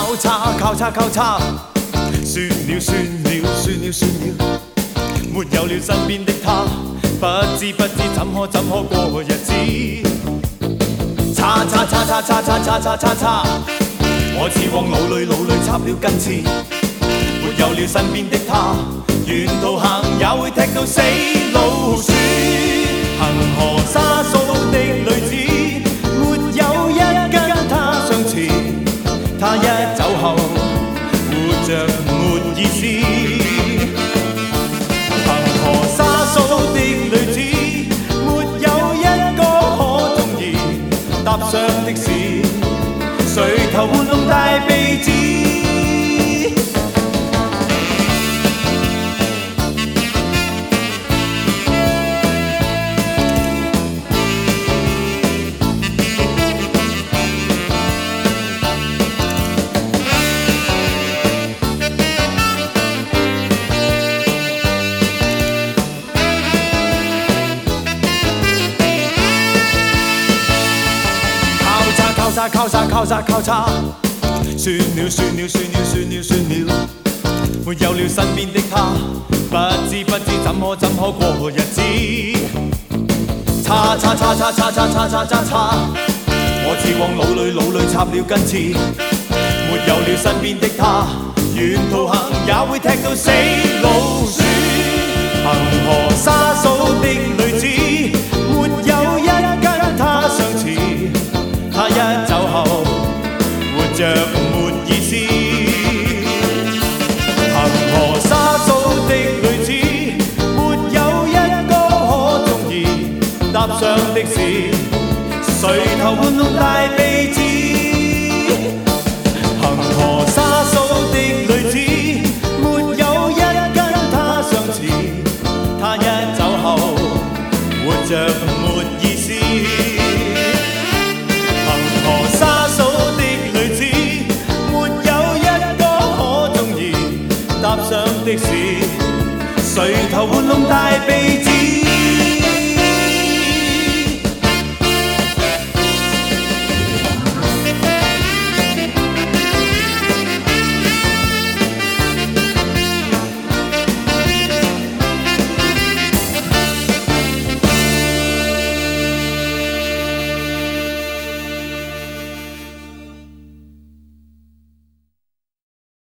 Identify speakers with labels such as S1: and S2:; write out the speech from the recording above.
S1: 交叉，算了，沒有了身邊的他，不知怎可過日子。叉，我似往腦裏插了根刺，沒有了身邊的他，沿途行也會踢到死老鼠。恒河沙數的女子，沒有一跟她相似，她一走後活着沒意思。恒河沙數的女子，沒有一個可中意，搭上的是誰頭玩弄大鼻子。交叉，算了，沒有了身邊的他，不知怎可過日子。叉，我似往腦裏插了根刺，沒有了身邊的他，沿途行也會踢到死老鼠。恒河沙數的女子，沒有一跟她相似，她一走後活着沒意思。恒河沙數的女子，沒有一個可中意，搭上的是誰頭玩弄大鼻子。恒河沙數的女子，沒有一跟她相似，她一走後活着沒意思。恒河沙數的女子，沒有一個可中意，搭上的是誰頭玩弄大鼻子。